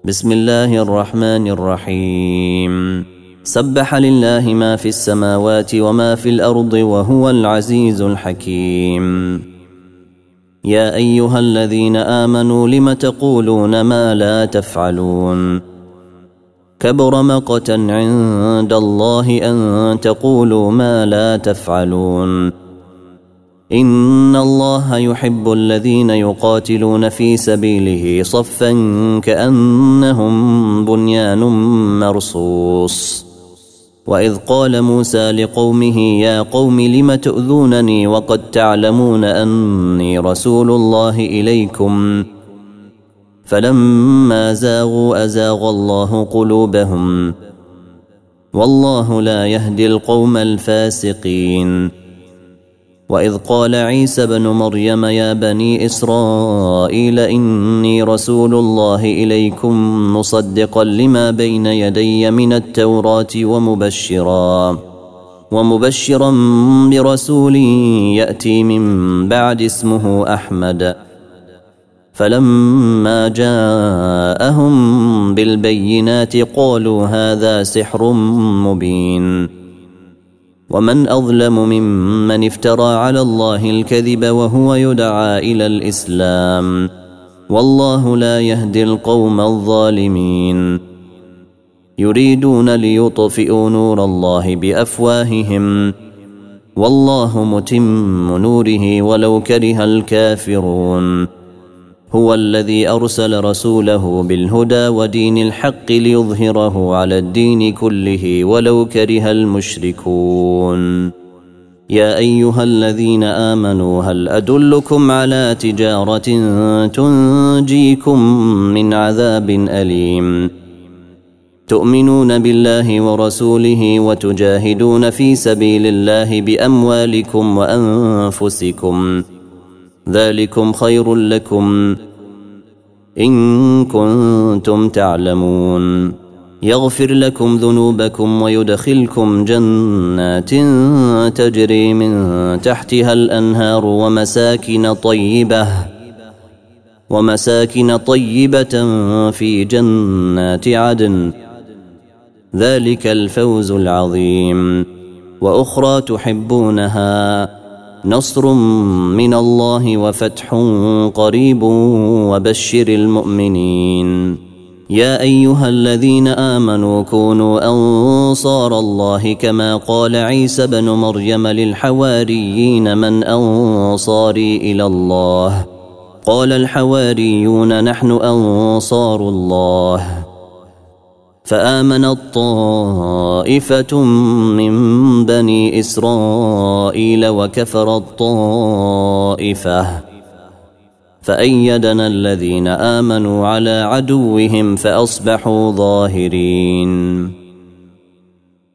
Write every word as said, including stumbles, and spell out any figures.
بسم الله الرحمن الرحيم. سبح لله ما في السماوات وما في الأرض وهو العزيز الحكيم. يا أيها الذين آمنوا لم تقولون ما لا تفعلون؟ كبر مقتا عند الله أن تقولوا ما لا تفعلون. إن الله يحب الذين يقاتلون في سبيله صفا كأنهم بنيان مرصوص. وإذ قال موسى لقومه يا قوم لم تؤذونني وقد تعلمون أني رسول الله إليكم فلما زاغوا أزاغ الله قلوبهم والله لا يهدي القوم الفاسقين. وإذ قال عيسى بن مريم يا بني إسرائيل إني رسول الله إليكم مصدقا لما بين يدي من التوراة ومبشرا ومبشرا برسول يأتي من بعد اسمه أحمد. فلما جاءهم بالبينات قالوا هذا سحر مبين. ومن أظلم ممن افترى على الله الكذب وهو يدعى إلى الإسلام والله لا يهدي القوم الظالمين. يريدون ليطفئوا نور الله بأفواههم والله متم نوره ولو كره الكافرون. هو الذي أرسل رسوله بالهدى ودين الحق ليظهره على الدين كله ولو كره المشركون. يا أيها الذين آمنوا هل أدلكم على تجارة تنجيكم من عذاب أليم تؤمنون بالله ورسوله وتجاهدون في سبيل الله بأموالكم وأنفسكم ذلكم خير لكم إن كنتم تعلمون. يغفر لكم ذنوبكم ويدخلكم جنات تجري من تحتها الأنهار ومساكن طيبة ومساكن طيبة في جنات عدن ذلك الفوز العظيم. وأخرى تحبونها نصر من الله وفتح قريب وبشر المؤمنين. يا أيها الذين آمنوا كونوا أنصار الله كما قال عيسى بن مريم للحواريين من أنصاري إلى الله قال الحواريون نحن أنصار الله. فآمنت طائفة من بني إسرائيل وكفرت طائفة فأيدنا الذين آمنوا على عدوهم فأصبحوا ظاهرين.